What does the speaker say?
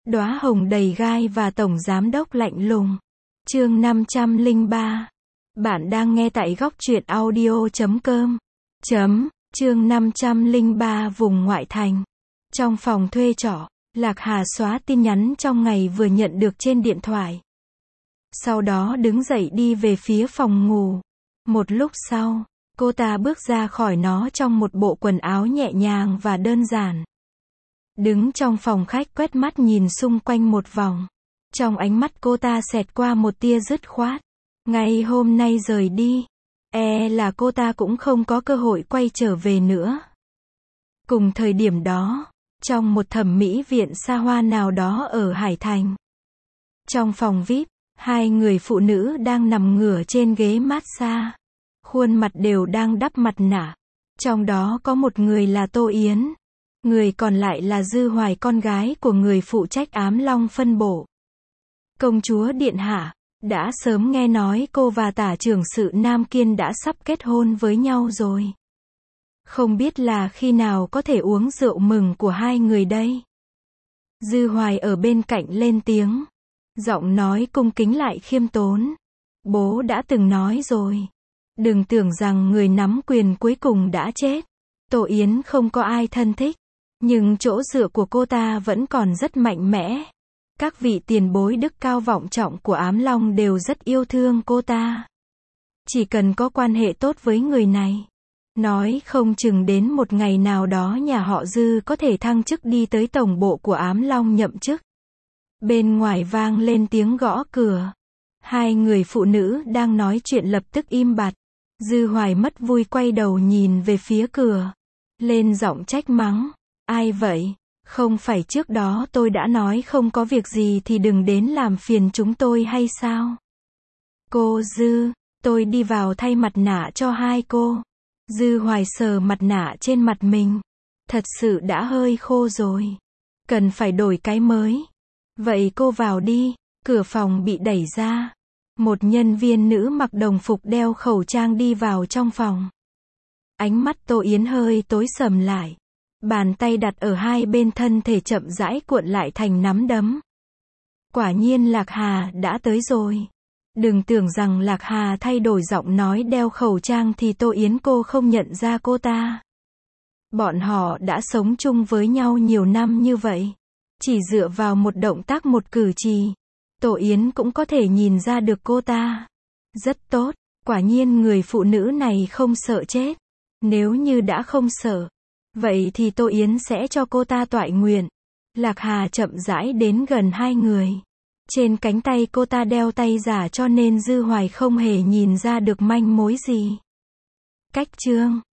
Đóa hồng đầy gai và tổng giám đốc lạnh lùng. Chương 503. Bạn đang nghe tại góc truyện audio.com. Chương 503 vùng ngoại thành. Trong phòng thuê trọ, Lạc Hà xóa tin nhắn trong ngày vừa nhận được trên điện thoại. Sau đó đứng dậy đi về phía phòng ngủ. Một lúc sau, cô ta bước ra khỏi nó trong một bộ quần áo nhẹ nhàng và đơn giản. Đứng trong phòng khách quét mắt nhìn xung quanh một vòng. Trong ánh mắt cô ta xẹt qua một tia dứt khoát. Ngày hôm nay rời đi, là cô ta cũng không có cơ hội quay trở về nữa. Cùng thời điểm đó, trong một thẩm mỹ viện xa hoa nào đó ở Hải Thành. Trong phòng VIP, hai người phụ nữ đang nằm ngửa trên ghế massage. Khuôn mặt đều đang đắp mặt nạ. Trong đó có một người là Tô Yến. Người còn lại là Dư Hoài, con gái của người phụ trách Ám Long phân bộ. Công chúa điện hạ, đã sớm nghe nói cô và tả trưởng sự Nam Kiên đã sắp kết hôn với nhau rồi. Không biết là khi nào có thể uống rượu mừng của hai người đây. Dư Hoài ở bên cạnh lên tiếng. Giọng nói cung kính lại khiêm tốn. Bố đã từng nói rồi. Đừng tưởng rằng người nắm quyền cuối cùng đã chết. Tô Yến không có ai thân thích. Nhưng chỗ dựa của cô ta vẫn còn rất mạnh mẽ. Các vị tiền bối đức cao vọng trọng của Ám Long đều rất yêu thương cô ta. Chỉ cần có quan hệ tốt với người này, nói không chừng đến một ngày nào đó nhà họ Dư có thể thăng chức đi tới tổng bộ của Ám Long nhậm chức. Bên ngoài vang lên tiếng gõ cửa. Hai người phụ nữ đang nói chuyện lập tức im bặt. Dư Hoài mất vui quay đầu nhìn về phía cửa. Lên giọng trách mắng. Ai vậy? Không phải trước đó tôi đã nói không có việc gì thì đừng đến làm phiền chúng tôi hay sao? Cô Dư, tôi đi vào thay mặt nạ cho hai cô. Dư Hoài sờ mặt nạ trên mặt mình. Thật sự đã hơi khô rồi. Cần phải đổi cái mới. Vậy cô vào đi. Cửa phòng bị đẩy ra. Một nhân viên nữ mặc đồng phục đeo khẩu trang đi vào trong phòng. Ánh mắt Tô Yến hơi tối sầm lại. Bàn tay đặt ở hai bên thân thể chậm rãi cuộn lại thành nắm đấm. Quả nhiên Lạc Hà đã tới rồi. Đừng tưởng rằng Lạc Hà thay đổi giọng nói đeo khẩu trang thì Tô Yến cô không nhận ra cô ta. Bọn họ đã sống chung với nhau nhiều năm như vậy. Chỉ dựa vào một động tác một cử chỉ, Tô Yến cũng có thể nhìn ra được cô ta. Rất tốt, quả nhiên người phụ nữ này không sợ chết. Nếu như đã không sợ, vậy thì Tô Yến sẽ cho cô ta toại nguyện. Lạc Hà chậm rãi đến gần hai người. Trên cánh tay cô ta đeo tay giả cho nên Dư Hoài không hề nhìn ra được manh mối gì. Cách chương